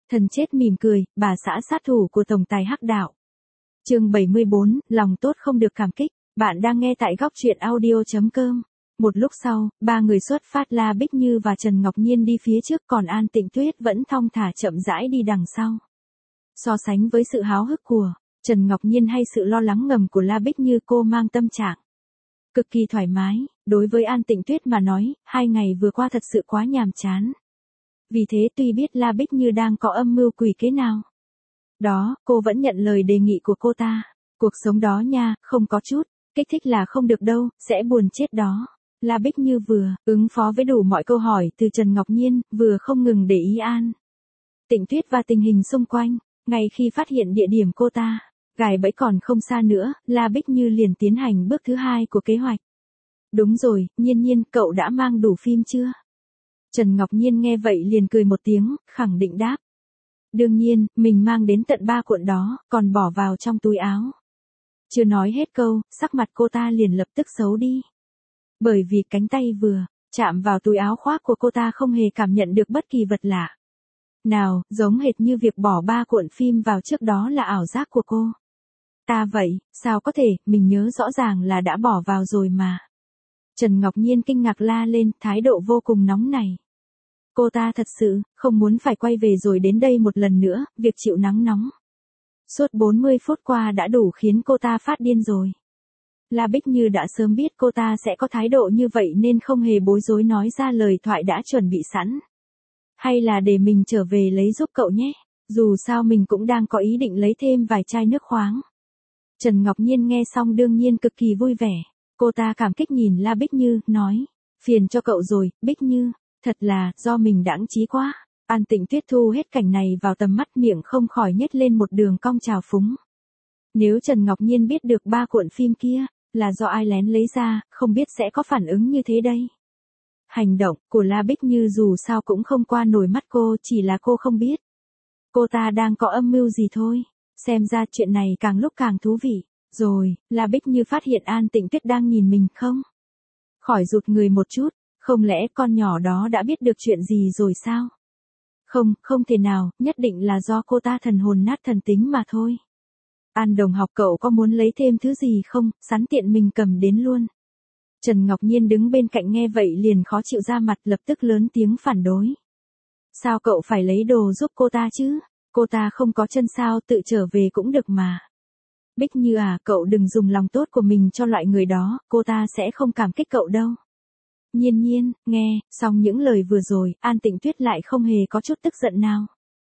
Thần chết mỉm cười, bà xã sát thủ của tổng tài hắc đạo. Chương 74, lòng tốt không được cảm kích. Bạn đang nghe tại góc truyện audio.com. Một lúc sau, ba người xuất phát, La Bích Như và Trần Ngọc Nhiên đi phía trước, còn An Tịnh Tuyết vẫn thong thả chậm rãi đi đằng sau. So sánh với sự háo hức của Trần Ngọc Nhiên hay sự lo lắng ngầm của La Bích Như, cô mang tâm trạng cực kỳ thoải mái. Đối với An Tịnh Tuyết mà nói, 2 ngày vừa qua thật sự quá nhàm chán. Vì thế tuy biết La Bích Như đang có âm mưu quỷ kế nào đó, cô vẫn nhận lời đề nghị của cô ta. Cuộc sống đó nha, không có chút kích thích là không được đâu, sẽ buồn chết đó. La Bích Như vừa ứng phó với đủ mọi câu hỏi từ Trần Ngọc Nhiên, vừa không ngừng để ý An Tịnh Tuyết và tình hình xung quanh. Ngay khi phát hiện địa điểm cô ta gài bẫy còn không xa nữa, La Bích Như liền tiến hành bước thứ 2 của kế hoạch. Đúng rồi, Nhiên Nhiên, cậu đã mang đủ phim chưa? Trần Ngọc Nhiên nghe vậy liền cười một tiếng, khẳng định đáp. Đương nhiên, mình mang đến tận 3 cuộn đó, còn bỏ vào trong túi áo. Chưa nói hết câu, sắc mặt cô ta liền lập tức xấu đi. Bởi vì cánh tay vừa chạm vào túi áo khoác của cô ta không hề cảm nhận được bất kỳ vật lạ nào, giống hệt như việc bỏ 3 cuộn phim vào trước đó là ảo giác của cô. Ta vậy, sao có thể, mình nhớ rõ ràng là đã bỏ vào rồi mà. Trần Ngọc Nhiên kinh ngạc la lên, thái độ vô cùng nóng này. Cô ta thật sự không muốn phải quay về rồi đến đây một lần nữa, việc chịu nắng nóng suốt 40 phút qua đã đủ khiến cô ta phát điên rồi. La Bích Như đã sớm biết cô ta sẽ có thái độ như vậy nên không hề bối rối nói ra lời thoại đã chuẩn bị sẵn. Hay là để mình trở về lấy giúp cậu nhé, dù sao mình cũng đang có ý định lấy thêm vài chai nước khoáng. Trần Ngọc Nhiên nghe xong đương nhiên cực kỳ vui vẻ. Cô ta cảm kích nhìn La Bích Như, nói, phiền cho cậu rồi, Bích Như, thật là do mình đãng trí quá. An Tịnh Tuyết thu hết cảnh này vào tầm mắt, miệng không khỏi nhếch lên một đường cong trào phúng. Nếu Trần Ngọc Nhiên biết được 3 cuộn phim kia là do ai lén lấy ra, không biết sẽ có phản ứng như thế đây. Hành động của La Bích Như dù sao cũng không qua nổi mắt cô, chỉ là cô không biết cô ta đang có âm mưu gì thôi. Xem ra chuyện này càng lúc càng thú vị. Rồi, La Bích Như phát hiện An Tịnh Tuyết đang nhìn mình, không khỏi rụt người một chút. Không lẽ con nhỏ đó đã biết được chuyện gì rồi sao? Không thể nào, nhất định là do cô ta thần hồn nát thần tính mà thôi. An đồng học, cậu có muốn lấy thêm thứ gì không, sẵn tiện mình cầm đến luôn. Trần Ngọc Nhiên đứng bên cạnh nghe vậy liền khó chịu ra mặt, lập tức lớn tiếng phản đối. Sao cậu phải lấy đồ giúp cô ta chứ? Cô ta không có chân sao, tự trở về cũng được mà. Bích Như à, cậu đừng dùng lòng tốt của mình cho loại người đó, cô ta sẽ không cảm kích cậu đâu. Nhiên Nhiên, nghe xong những lời vừa rồi, An Tịnh Tuyết lại không hề có chút tức giận nào.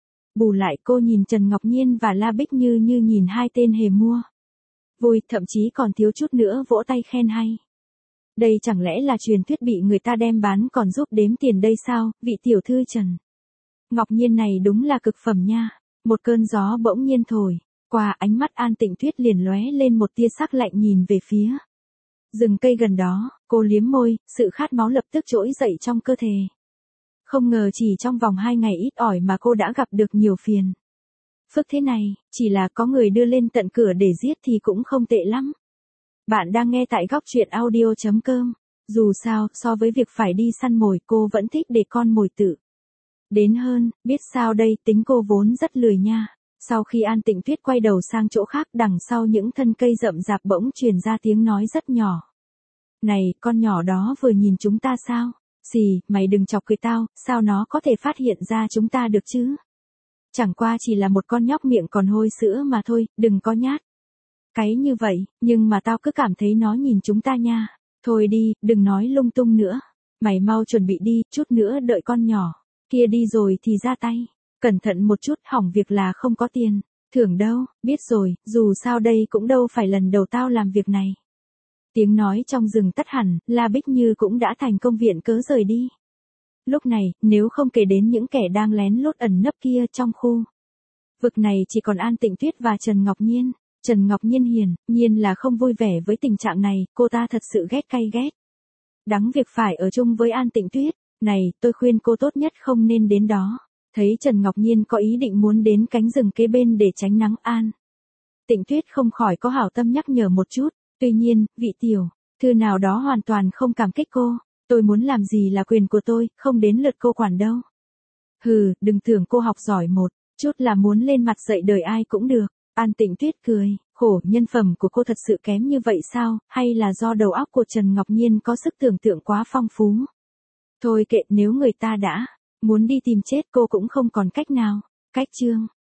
Bù lại cô nhìn Trần Ngọc Nhiên và La Bích Như như nhìn hai tên hề mua vui, thậm chí còn thiếu chút nữa vỗ tay khen hay. Đây chẳng lẽ là truyền thuyết bị người ta đem bán còn giúp đếm tiền đây sao, vị tiểu thư Trần Ngọc Nhiên này đúng là cực phẩm nha. Một cơn gió bỗng nhiên thổi qua, ánh mắt An Tịnh Tuyết liền lóe lên một tia sắc lạnh nhìn về phía rừng cây gần đó. Cô liếm môi, sự khát máu lập tức trỗi dậy trong cơ thể. Không ngờ chỉ trong vòng 2 ngày ít ỏi mà cô đã gặp được nhiều phiền phức thế này, chỉ là có người đưa lên tận cửa để giết thì cũng không tệ lắm. Bạn đang nghe tại góc truyện audio.com. Dù sao, so với việc phải đi săn mồi, cô vẫn thích để con mồi tự đến hơn. Biết sao đây, tính cô vốn rất lười nha. Sau khi An Tịnh Tuyết quay đầu sang chỗ khác, đằng sau những thân cây rậm rạp bỗng truyền ra tiếng nói rất nhỏ. Này, con nhỏ đó vừa nhìn chúng ta sao? Xì, mày đừng chọc cười tao, sao nó có thể phát hiện ra chúng ta được chứ? Chẳng qua chỉ là một con nhóc miệng còn hôi sữa mà thôi, đừng có nhát cái như vậy, nhưng mà tao cứ cảm thấy nó nhìn chúng ta nha. Thôi đi, đừng nói lung tung nữa. Mày mau chuẩn bị đi, chút nữa đợi con nhỏ kia đi rồi thì ra tay. Cẩn thận một chút, hỏng việc là không có tiền thưởng đâu. Biết rồi, dù sao đây cũng đâu phải lần đầu tao làm việc này. Tiếng nói trong rừng tắt hẳn, La Bích Như cũng đã thành công viện cớ rời đi. Lúc này, nếu không kể đến những kẻ đang lén lút ẩn nấp kia trong khu vực này, chỉ còn An Tịnh Tuyết và Trần Ngọc Nhiên. Trần Ngọc Nhiên hiển nhiên là không vui vẻ với tình trạng này, cô ta thật sự ghét cay ghét đắng việc phải ở chung với An Tịnh Tuyết. Này, tôi khuyên cô tốt nhất không nên đến đó. Thấy Trần Ngọc Nhiên có ý định muốn đến cánh rừng kế bên để tránh nắng, An Tịnh Tuyết không khỏi có hảo tâm nhắc nhở một chút. Tuy nhiên, vị tiểu thư nào đó hoàn toàn không cảm kích cô. Tôi muốn làm gì là quyền của tôi, không đến lượt cô quản đâu. Hừ, đừng tưởng cô học giỏi một Chút là muốn lên mặt dạy đời ai cũng được. An Tịnh Tuyết cười, khổ, nhân phẩm của cô thật sự kém như vậy sao, hay là do đầu óc của Trần Ngọc Nhiên có sức tưởng tượng quá phong phú. Thôi kệ, nếu người ta đã muốn đi tìm chết cô cũng không còn cách nào. Cách chương